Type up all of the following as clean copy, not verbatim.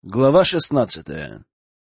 Глава 16.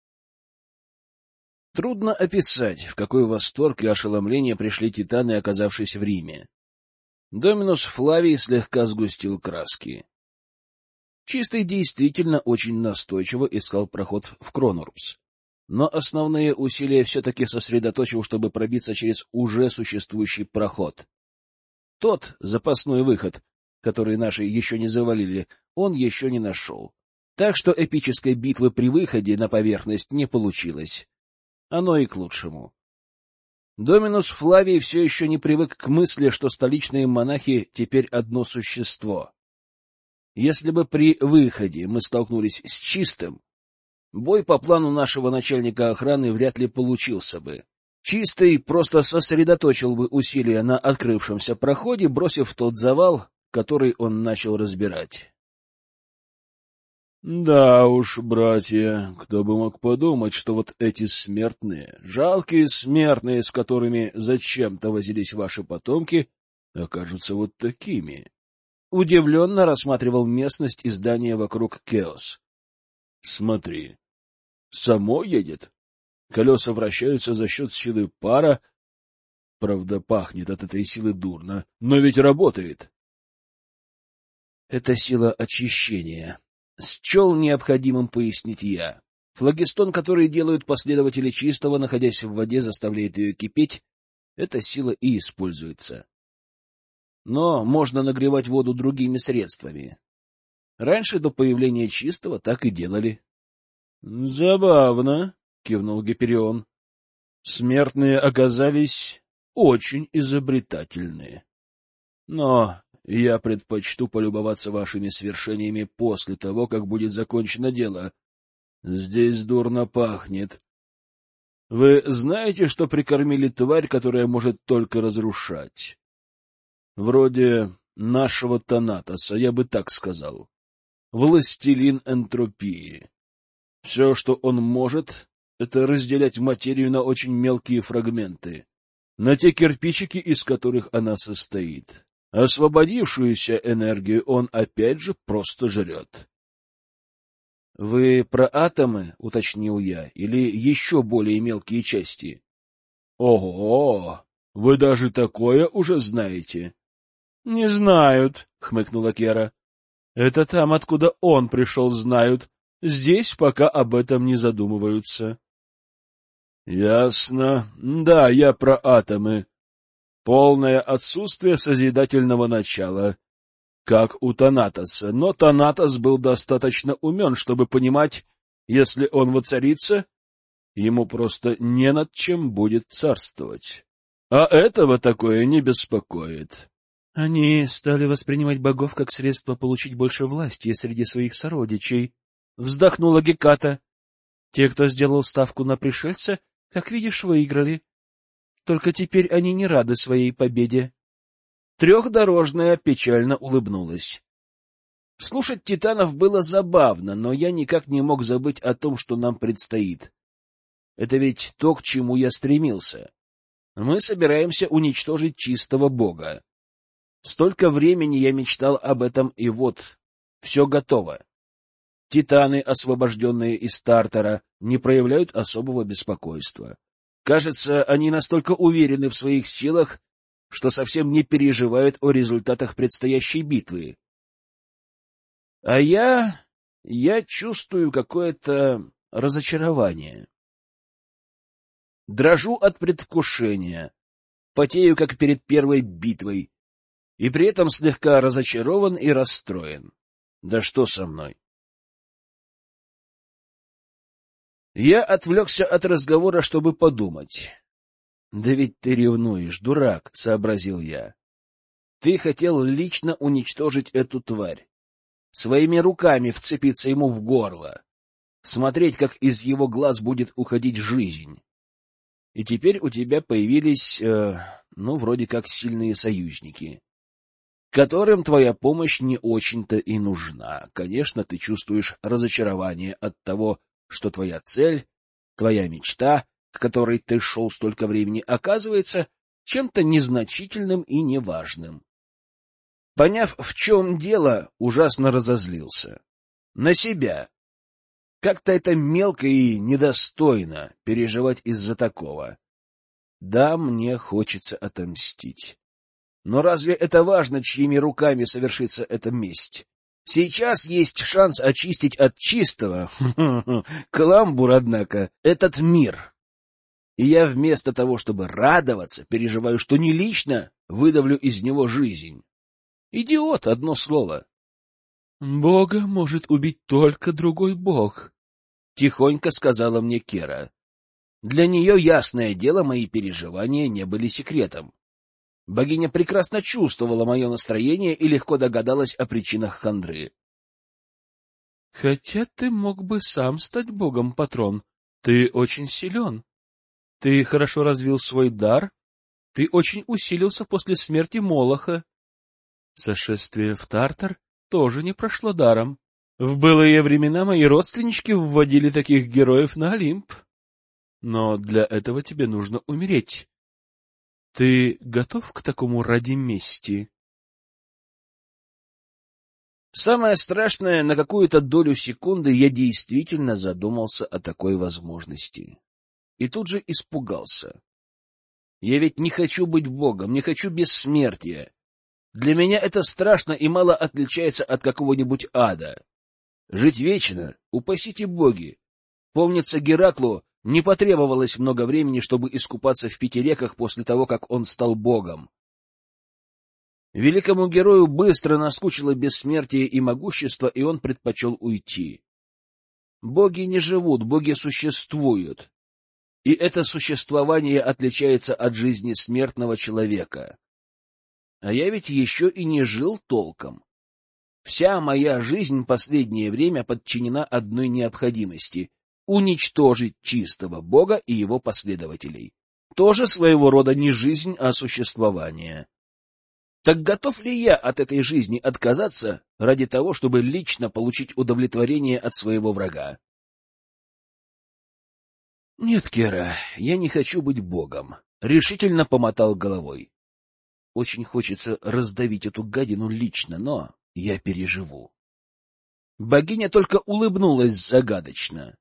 Трудно описать, в какой восторг и ошеломление пришли титаны, оказавшись в Риме. Доминус Флавий слегка сгустил краски. Чистый действительно очень настойчиво искал проход в Кронурбс, но основные усилия все-таки сосредоточил, чтобы пробиться через уже существующий проход. Тот запасной выход, который наши еще не завалили, он еще не нашел. Так что эпической битвы при выходе на поверхность не получилось. Оно и к лучшему. Доминус Флавий все еще не привык к мысли, что столичные монахи теперь одно существо. Если бы при выходе мы столкнулись с Чистым, бой по плану нашего начальника охраны вряд ли получился бы. Чистый просто сосредоточил бы усилия на открывшемся проходе, бросив тот завал, который он начал разбирать. Да уж, братья, кто бы мог подумать, что вот эти смертные, жалкие смертные, с которыми зачем-то возились ваши потомки, окажутся вот такими. Удивленно рассматривал местность и здания вокруг Кеос. Смотри, само едет. Колеса вращаются за счет силы пара. Правда, пахнет от этой силы дурно, но ведь работает. Это сила очищения. Счел необходимым пояснить я. Флагистон, который делают последователи Чистого, находясь в воде, заставляет ее кипеть. Эта сила и используется. Но можно нагревать воду другими средствами. Раньше, до появления Чистого, так и делали. — Забавно, — кивнул Гиперион. — Смертные оказались очень изобретательные. Но я предпочту полюбоваться вашими свершениями после того, как будет закончено дело. Здесь дурно пахнет. Вы знаете, что прикормили тварь, которая может только разрушать? Вроде нашего Танатоса, я бы так сказал. Властелин энтропии. Все, что он может, это разделять материю на очень мелкие фрагменты, на те кирпичики, из которых она состоит. Освободившуюся энергию он опять же просто жрет. — Вы про атомы, — уточнил я, — или еще более мелкие части? — Ого! Вы даже такое уже знаете? — Не знают, — хмыкнула Кера. — Это там, откуда он пришел, знают. Здесь пока об этом не задумываются. — Ясно. Да, я про атомы. Полное отсутствие созидательного начала, как у Танатоса. Но Танатос был достаточно умен, чтобы понимать, если он воцарится, ему просто не над чем будет царствовать. А этого такое не беспокоит. Они стали воспринимать богов как средство получить больше власти среди своих сородичей. Вздохнула Геката. Те, кто сделал ставку на пришельца, как видишь, выиграли. Только теперь они не рады своей победе. Трехдорожная печально улыбнулась. Слушать титанов было забавно, но я никак не мог забыть о том, что нам предстоит. Это ведь то, к чему я стремился. Мы собираемся уничтожить Чистого Бога. Столько времени я мечтал об этом, и вот, все готово. Титаны, освобожденные из Тартара, не проявляют особого беспокойства. Кажется, они настолько уверены в своих силах, что совсем не переживают о результатах предстоящей битвы. А я чувствую какое-то разочарование. Дрожу от предвкушения, потею, как перед первой битвой, и при этом слегка разочарован и расстроен. Да что со мной? Я отвлекся от разговора, чтобы подумать. — Да ведь ты ревнуешь, дурак, — сообразил я. Ты хотел лично уничтожить эту тварь, своими руками вцепиться ему в горло, смотреть, как из его глаз будет уходить жизнь. И теперь у тебя появились, вроде как сильные союзники, которым твоя помощь не очень-то и нужна. Конечно, ты чувствуешь разочарование от того, что твоя цель, твоя мечта, к которой ты шел столько времени, оказывается чем-то незначительным и неважным. Поняв, в чем дело, ужасно разозлился. На себя. Как-то это мелко и недостойно переживать из-за такого. Да, мне хочется отомстить. Но разве это важно, чьими руками совершится эта месть? Сейчас есть шанс очистить от чистого, каламбур, однако, этот мир. И я вместо того, чтобы радоваться, переживаю, что не лично выдавлю из него жизнь. Идиот, одно слово. Бога может убить только другой бог, — тихонько сказала мне Кера. Для нее, ясное дело, мои переживания не были секретом. Богиня прекрасно чувствовала мое настроение и легко догадалась о причинах хандры. — Хотя ты мог бы сам стать богом, патрон. Ты очень силен. Ты хорошо развил свой дар. Ты очень усилился после смерти Молоха. Сошествие в Тартар тоже не прошло даром. В былые времена мои родственнички вводили таких героев на Олимп. Но для этого тебе нужно умереть. Ты готов к такому ради мести? Самое страшное, на какую-то долю секунды я действительно задумался о такой возможности. И тут же испугался. Я ведь не хочу быть богом, не хочу бессмертия. Для меня это страшно и мало отличается от какого-нибудь ада. Жить вечно, упасите боги. Помнится, Гераклу не потребовалось много времени, чтобы искупаться в 5 реках после того, как он стал богом. Великому герою быстро наскучило бессмертие и могущество, и он предпочел уйти. Боги не живут, боги существуют. И это существование отличается от жизни смертного человека. А я ведь еще и не жил толком. Вся моя жизнь последнее время подчинена одной необходимости — уничтожить чистого бога и его последователей. Тоже своего рода не жизнь, а существование. Так готов ли я от этой жизни отказаться ради того, чтобы лично получить удовлетворение от своего врага? — Нет, Кера, я не хочу быть богом, — решительно помотал головой. Очень хочется раздавить эту гадину лично, но я переживу. Богиня только улыбнулась загадочно.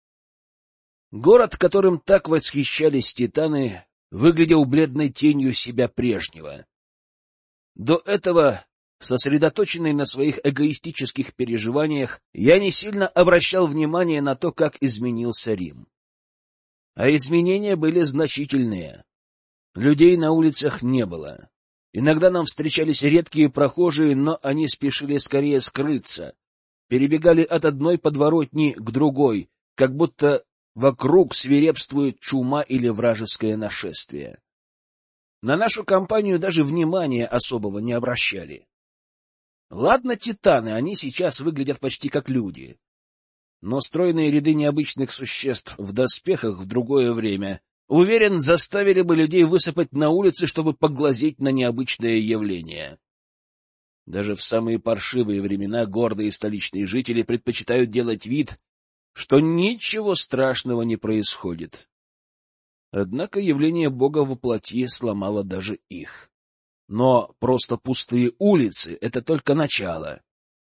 Город, которым так восхищались титаны, выглядел бледной тенью себя прежнего. До этого, сосредоточенный на своих эгоистических переживаниях, я не сильно обращал внимание на то, как изменился Рим. А изменения были значительные. Людей на улицах не было. Иногда нам встречались редкие прохожие, но они спешили скорее скрыться, перебегали от одной подворотни к другой, как будто вокруг свирепствует чума или вражеское нашествие. На нашу компанию даже внимания особого не обращали. Ладно, титаны, они сейчас выглядят почти как люди. Но стройные ряды необычных существ в доспехах в другое время, уверен, заставили бы людей высыпать на улицы, чтобы поглазеть на необычное явление. Даже в самые паршивые времена гордые столичные жители предпочитают делать вид, что ничего страшного не происходит. Однако явление Бога во плоти сломало даже их. Но просто пустые улицы — это только начало.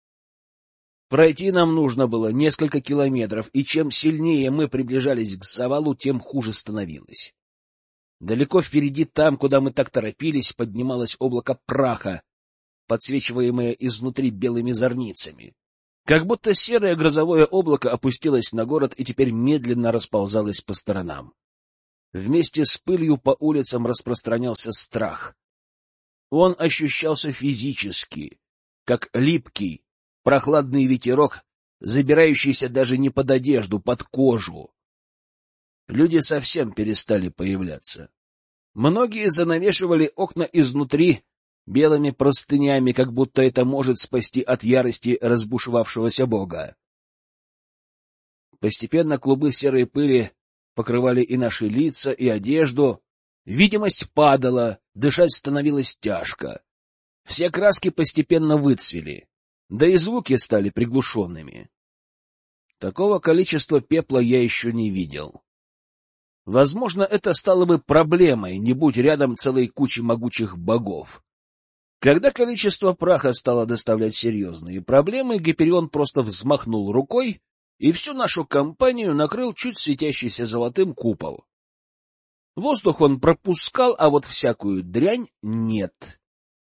Пройти нам нужно было несколько километров, и чем сильнее мы приближались к завалу, тем хуже становилось. Далеко впереди, там, куда мы так торопились, поднималось облако праха, подсвечиваемое изнутри белыми зорницами. Как будто серое грозовое облако опустилось на город и теперь медленно расползалось по сторонам. Вместе с пылью по улицам распространялся страх. Он ощущался физически, как липкий, прохладный ветерок, забирающийся даже не под одежду, под кожу. Люди совсем перестали появляться. Многие занавешивали окна изнутри белыми простынями, как будто это может спасти от ярости разбушевавшегося бога. Постепенно клубы серой пыли покрывали и наши лица, и одежду. Видимость падала, дышать становилось тяжко. Все краски постепенно выцвели, да и звуки стали приглушенными. Такого количества пепла я еще не видел. Возможно, это стало бы проблемой, не будь рядом целой кучи могучих богов. Когда количество праха стало доставлять серьезные проблемы, Гиперион просто взмахнул рукой, и всю нашу компанию накрыл чуть светящийся золотым купол. Воздух он пропускал, а вот всякую дрянь нет.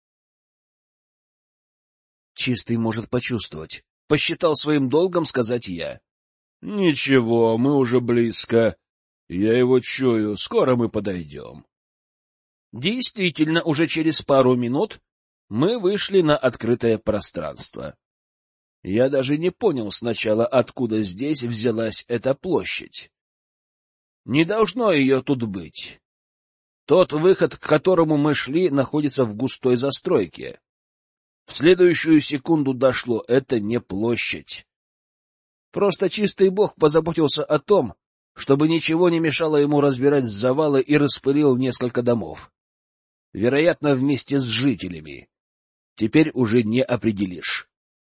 Чистый может почувствовать. Посчитал своим долгом сказать я. — Ничего, мы уже близко. Я его чую, скоро мы подойдем. Действительно, уже через пару минут мы вышли на открытое пространство. Я даже не понял сначала, откуда здесь взялась эта площадь. Не должно ее тут быть. Тот выход, к которому мы шли, находится в густой застройке. В следующую секунду дошло — это не площадь. Просто чистый бог позаботился о том, чтобы ничего не мешало ему разбирать завалы, и распылил несколько домов. Вероятно, вместе с жителями. Теперь уже не определишь.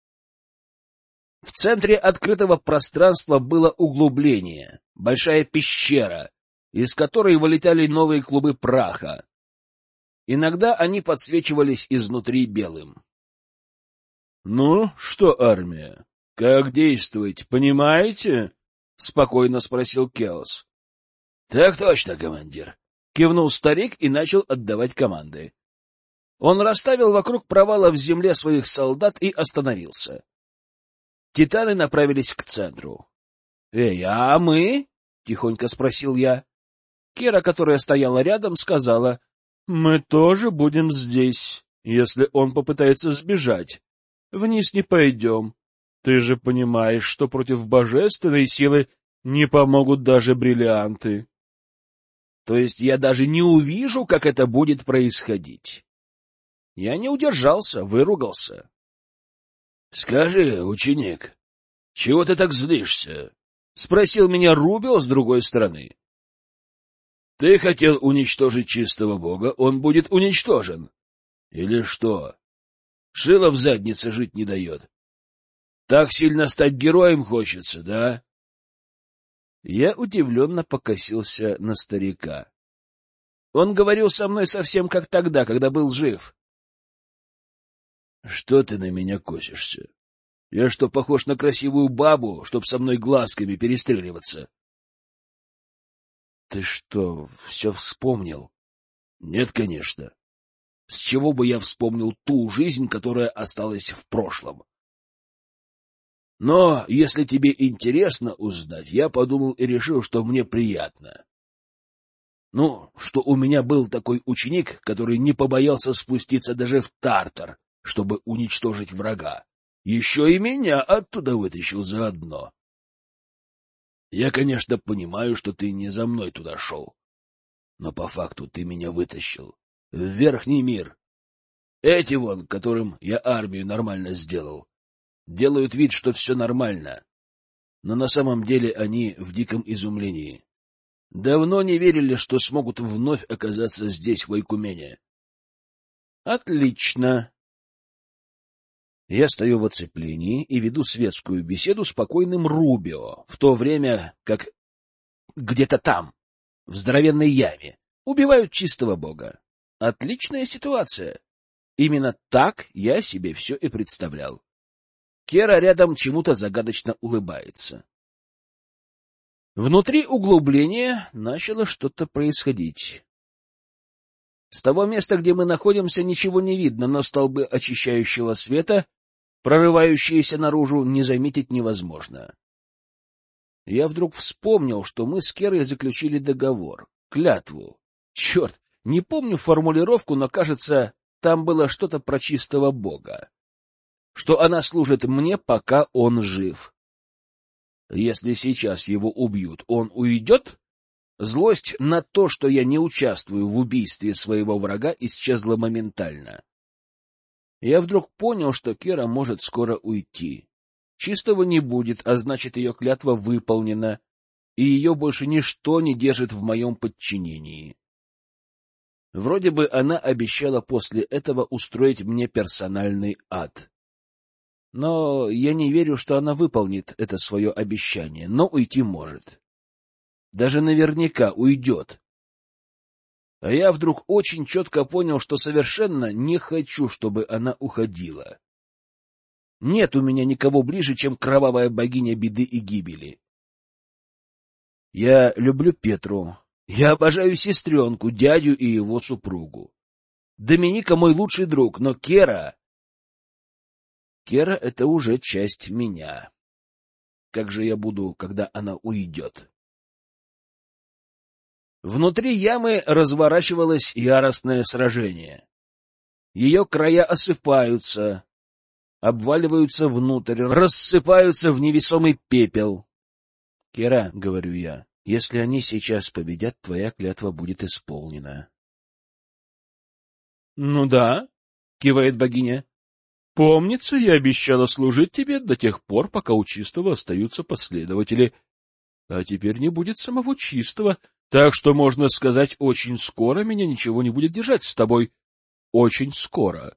В центре открытого пространства было углубление, большая пещера, из которой вылетали новые клубы праха. Иногда они подсвечивались изнутри белым. — Ну, что, армия, как действовать, понимаете? — спокойно спросил Кеос. — Так точно, командир, — кивнул старик и начал отдавать команды. Он расставил вокруг провала в земле своих солдат и остановился. Титаны направились к центру. — Эй, а мы? — тихонько спросил я. Кера, которая стояла рядом, сказала: — Мы тоже будем здесь, если он попытается сбежать. Вниз не пойдем. Ты же понимаешь, что против божественной силы не помогут даже бриллианты. То есть я даже не увижу, как это будет происходить. Я не удержался, выругался. — Скажи, ученик, чего ты так злишься? — спросил меня Рубио с другой стороны. — Ты хотел уничтожить чистого бога, он будет уничтожен. Или что? Шило в заднице жить не дает. Так сильно стать героем хочется, да? Я удивленно покосился на старика. Он говорил со мной совсем как тогда, когда был жив. — Что ты на меня косишься? Я что, похож на красивую бабу, чтоб со мной глазками перестреливаться? — Ты что, все вспомнил? — Нет, конечно. С чего бы я вспомнил ту жизнь, которая осталась в прошлом? Но, если тебе интересно узнать, я подумал и решил, что мне приятно. Ну, что у меня был такой ученик, который не побоялся спуститься даже в Тартар, чтобы уничтожить врага. Еще и меня оттуда вытащил заодно. Я, конечно, понимаю, что ты не за мной туда шел, но по факту ты меня вытащил в верхний мир. Эти вон, которым я армию нормально сделал, делают вид, что все нормально, но на самом деле они в диком изумлении. Давно не верили, что смогут вновь оказаться здесь, в Ойкумене. Отлично. Я стою в оцеплении и веду светскую беседу с покойным Рубио, в то время как где-то там, в здоровенной яме, убивают чистого бога. Отличная ситуация. Именно так я себе все и представлял. Кера рядом чему-то загадочно улыбается. Внутри углубления начало что-то происходить. С того места, где мы находимся, ничего не видно, но столбы очищающего света, прорывающиеся наружу, не заметить невозможно. Я вдруг вспомнил, что мы с Керой заключили договор, клятву. Черт, не помню формулировку, но, кажется, там было что-то про чистого бога. Что она служит мне, пока он жив. Если сейчас его убьют, он уйдет? Злость на то, что я не участвую в убийстве своего врага, исчезла моментально. Я вдруг понял, что Кера может скоро уйти. Чистого не будет, а значит, ее клятва выполнена, и ее больше ничто не держит в моем подчинении. Вроде бы она обещала после этого устроить мне персональный ад. Но я не верю, что она выполнит это свое обещание, но уйти может. Даже наверняка уйдет. А я вдруг очень четко понял, что совершенно не хочу, чтобы она уходила. Нет у меня никого ближе, чем кровавая богиня беды и гибели. Я люблю Петру. Я обожаю сестренку, дядю и его супругу. Доминика мой лучший друг, но Кера... Кера — это уже часть меня. Как же я буду, когда она уйдет? Внутри ямы разворачивалось яростное сражение. Ее края осыпаются, обваливаются внутрь, рассыпаются в невесомый пепел. — Кера, — говорю я, — если они сейчас победят, твоя клятва будет исполнена. — Ну да, — кивает богиня. — Помнится, я обещала служить тебе до тех пор, пока у Чистого остаются последователи. А теперь не будет самого Чистого, так что, можно сказать, очень скоро меня ничего не будет держать с тобой. Очень скоро.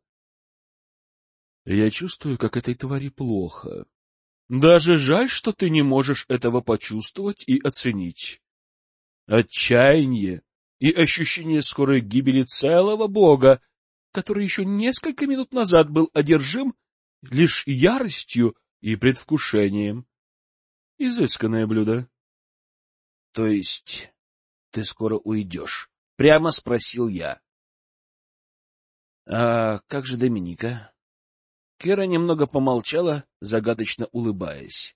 Я чувствую, как этой твари плохо. Даже жаль, что ты не можешь этого почувствовать и оценить. Отчаяние и ощущение скорой гибели целого бога, который еще несколько минут назад был одержим лишь яростью и предвкушением. Изысканное блюдо. — То есть ты скоро уйдешь? — прямо спросил я. — А как же Доминика? Кера немного помолчала, загадочно улыбаясь.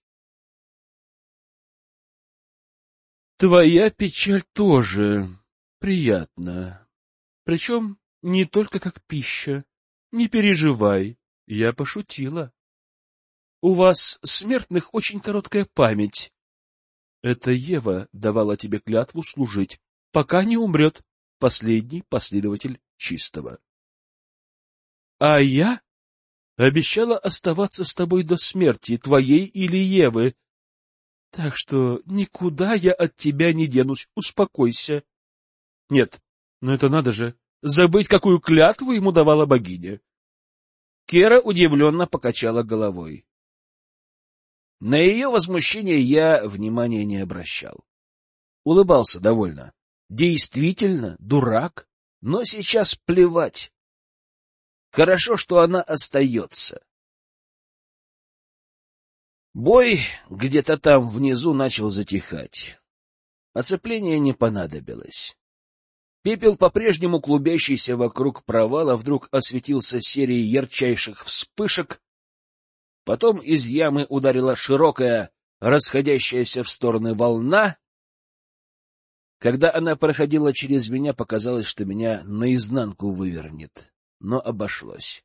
— Твоя печаль тоже приятна. Причем не только как пища. Не переживай, я пошутила. У вас, смертных, очень короткая память. Это Ева давала тебе клятву служить, пока не умрет последний последователь Чистого. А я обещала оставаться с тобой до смерти, твоей или Евы. Так что никуда я от тебя не денусь, успокойся. Нет, но это надо же, забыть, какую клятву ему давала богиня. Кера удивленно покачала головой. На ее возмущение я внимания не обращал. Улыбался довольно. Действительно, дурак, но сейчас плевать. Хорошо, что она остается. Бой где-то там внизу начал затихать. Оцепление не понадобилось. Пепел, по-прежнему клубящийся вокруг провала, вдруг осветился серией ярчайших вспышек. Потом из ямы ударила широкая, расходящаяся в стороны волна. Когда она проходила через меня, показалось, что меня наизнанку вывернет, но обошлось.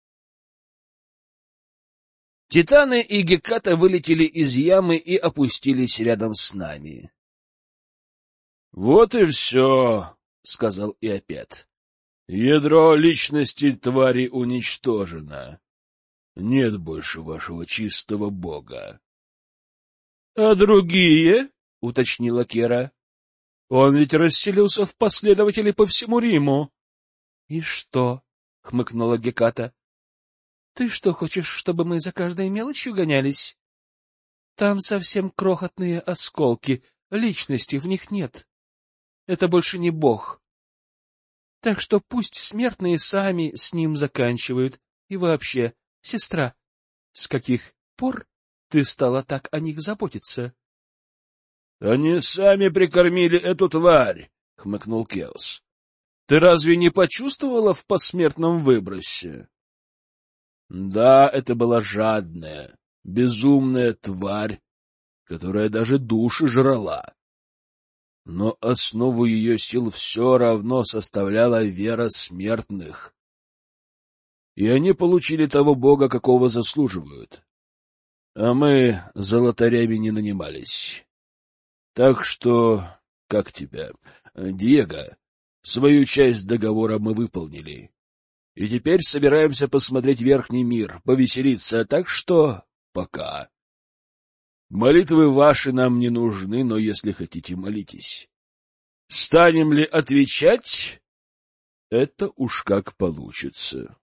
Титаны и Геката вылетели из ямы и опустились рядом с нами. — Вот и все, — сказал Иопет. — Ядро личности твари уничтожено. Нет больше вашего чистого бога. — А другие? — уточнила Кера. — Он ведь расселился в последователей по всему Риму. — И что? — хмыкнула Геката. — Ты что, хочешь, чтобы мы за каждой мелочью гонялись? Там совсем крохотные осколки, личности в них нет. Это больше не бог. Так что пусть смертные сами с ним заканчивают. И вообще, сестра, с каких пор ты стала так о них заботиться? — Они сами прикормили эту тварь, — хмыкнул Кеос. — Ты разве не почувствовала в посмертном выбросе? Да, это была жадная, безумная тварь, которая даже души жрала. Но основу ее сил все равно составляла вера смертных. И они получили того бога, какого заслуживают. А мы золотарями не нанимались. Так что, как тебя, Диего, свою часть договора мы выполнили. И теперь собираемся посмотреть верхний мир, повеселиться, так что пока. Молитвы ваши нам не нужны, но если хотите, молитесь. Станем ли отвечать? Это уж как получится.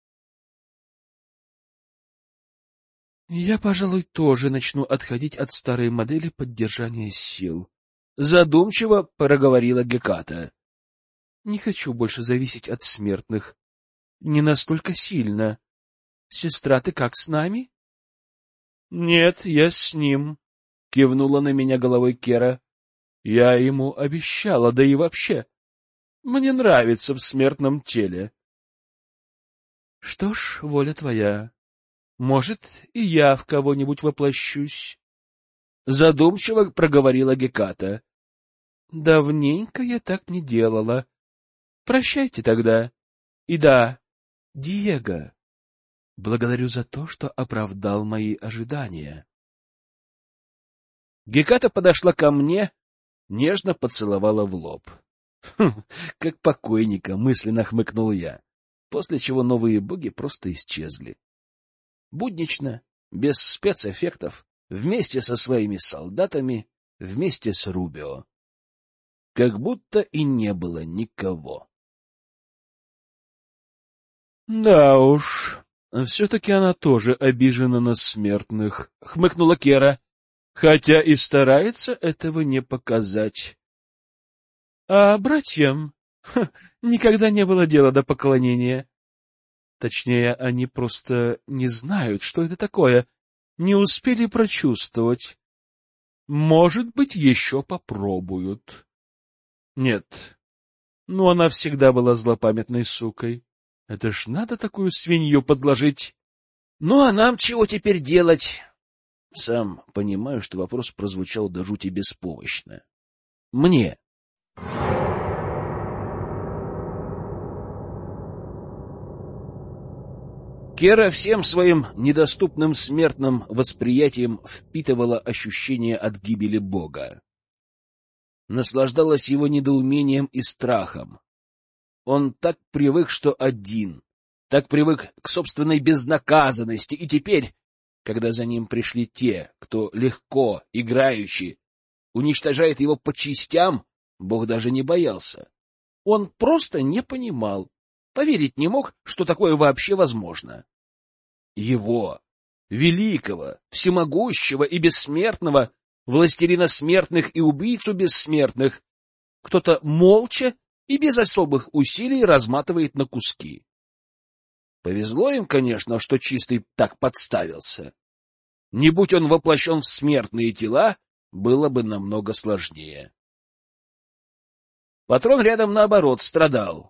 Я, пожалуй, тоже начну отходить от старой модели поддержания сил. Задумчиво проговорила Геката. Не хочу больше зависеть от смертных. Не настолько сильно. Сестра, ты как с нами? — Нет, я с ним, — кивнула на меня головой Кера. — Я ему обещала, да и вообще, мне нравится в смертном теле. — Что ж, воля твоя. Может, и я в кого-нибудь воплощусь. Задумчиво проговорила Геката. Давненько я так не делала. Прощайте тогда. И да, Диего, благодарю за то, что оправдал мои ожидания. Геката подошла ко мне, нежно поцеловала в лоб. Как покойника, мысленно хмыкнул я, после чего новые боги просто исчезли. Буднично, без спецэффектов, вместе со своими солдатами, вместе с Рубио. Как будто и не было никого. Да уж, все-таки она тоже обижена на смертных, — хмыкнула Кера, хотя и старается этого не показать. А братьям никогда не было дела до поклонения. Точнее, они просто не знают, что это такое, не успели прочувствовать. Может быть, еще попробуют. Нет, ну она всегда была злопамятной сукой. Это ж надо такую свинью подложить. Ну а нам чего теперь делать? Сам понимаю, что вопрос прозвучал до жути беспомощно. Мне. Кера всем своим недоступным смертным восприятием впитывала ощущение от гибели Бога. Наслаждалась его недоумением и страхом. Он так привык, что один, так привык к собственной безнаказанности, и теперь, когда за ним пришли те, кто легко, играючи, уничтожает его по частям, Бог даже не боялся. Он просто не понимал, поверить не мог, что такое вообще возможно. Его, великого, всемогущего и бессмертного, властелина смертных и убийцу бессмертных, кто-то молча и без особых усилий разматывает на куски. Повезло им, конечно, что Чистый так подставился. Не будь он воплощен в смертные тела, было бы намного сложнее. Патрон рядом, наоборот, страдал.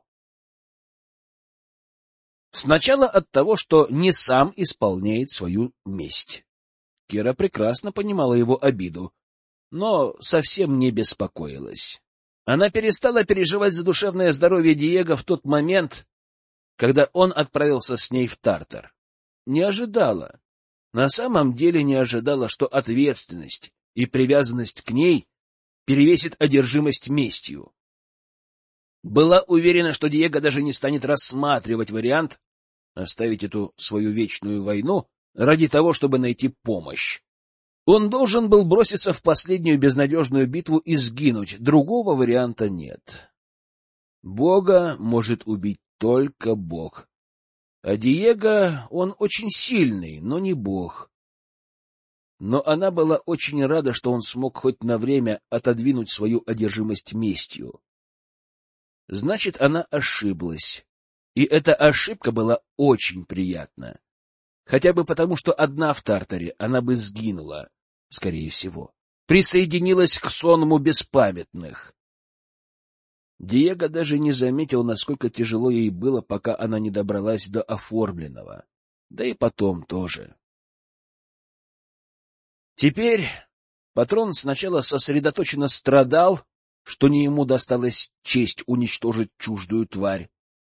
Сначала от того, что не сам исполняет свою месть. Кира прекрасно понимала его обиду, но совсем не беспокоилась. Она перестала переживать за душевное здоровье Диего в тот момент, когда он отправился с ней в Тартар. Не ожидала. На самом деле не ожидала, что ответственность и привязанность к ней перевесит одержимость местью. Была уверена, что Диего даже не станет рассматривать вариант оставить эту свою вечную войну ради того, чтобы найти помощь. Он должен был броситься в последнюю безнадежную битву и сгинуть. Другого варианта нет. Бога может убить только Бог. А Диего, он очень сильный, но не Бог. Но она была очень рада, что он смог хоть на время отодвинуть свою одержимость местью. Значит, она ошиблась. И эта ошибка была очень приятна. Хотя бы потому, что одна в Тартаре она бы сгинула, скорее всего. Присоединилась к сонму беспамятных. Диего даже не заметил, насколько тяжело ей было, пока она не добралась до оформленного. Да и потом тоже. Теперь патрон сначала сосредоточенно страдал, что не ему досталась честь уничтожить чуждую тварь.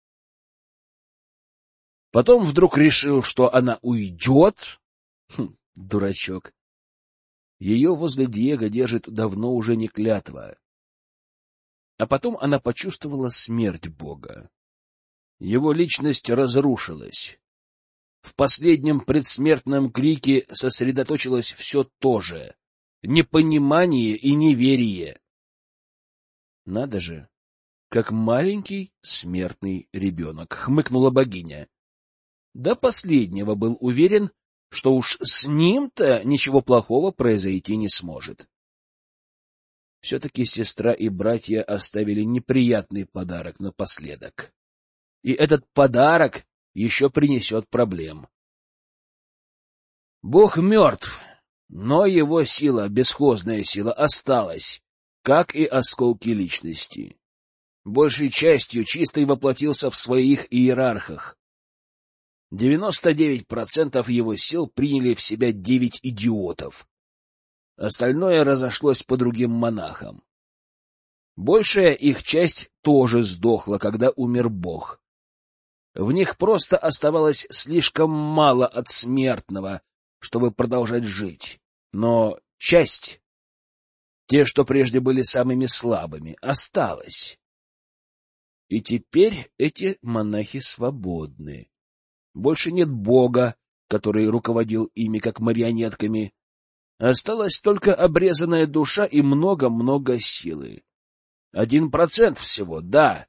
Потом вдруг решил, что она уйдет. Дурачок. Ее возле Диего держит давно уже не клятва. А потом она почувствовала смерть Бога. Его личность разрушилась. В последнем предсмертном крике сосредоточилось все то же — непонимание и неверие. Надо же, как маленький смертный ребенок, — хмыкнула богиня. До последнего был уверен, что уж с ним-то ничего плохого произойти не сможет. Все-таки сестра и братья оставили неприятный подарок напоследок. И этот подарок еще принесет проблем. Бог мертв, но его сила, бесхозная сила, осталась, как и осколки личности. Большей частью Чистый воплотился в своих иерархах. 99% его сил приняли в себя 9 идиотов. Остальное разошлось по другим монахам. Большая их часть тоже сдохла, когда умер Бог. В них просто оставалось слишком мало от смертного, чтобы продолжать жить. Но часть, те, что прежде были самыми слабыми, осталась. И теперь эти монахи свободны. Больше нет Бога, который руководил ими как марионетками. Осталась только обрезанная душа и много-много силы. 1% всего, да.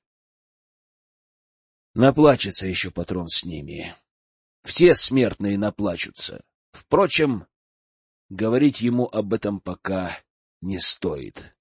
Наплачется еще патрон с ними. Все смертные наплачутся. Впрочем, говорить ему об этом пока не стоит.